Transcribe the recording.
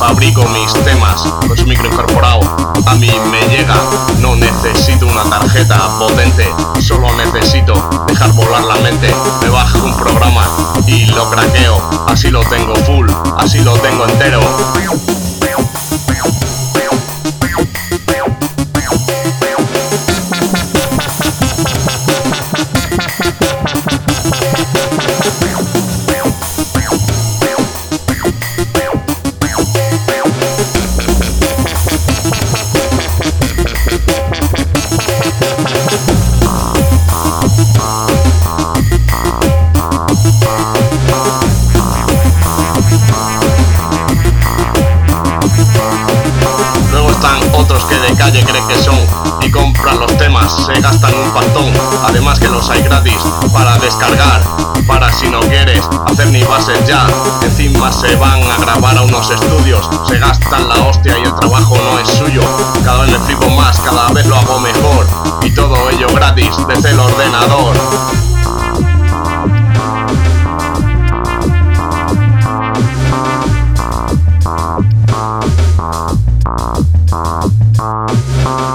fabrico mis temas con su micro incorporado. A mí me llega, no necesito una tarjeta potente, solo necesito dejar volar la mente. Me bajo un programa y lo craqueo, así lo tengo full, así lo tengo entero. Otros que de calle creen que son y compran los temas, se gastan un pastón. Además que los hay gratis para descargar, para si no quieres hacer ni bases ya. Encima se van a grabar a unos estudios, se gastan la hostia y el trabajo no es suyo. Cada vez me flipo más, cada vez lo hago mejor y todo ello gratis desde el ordenador.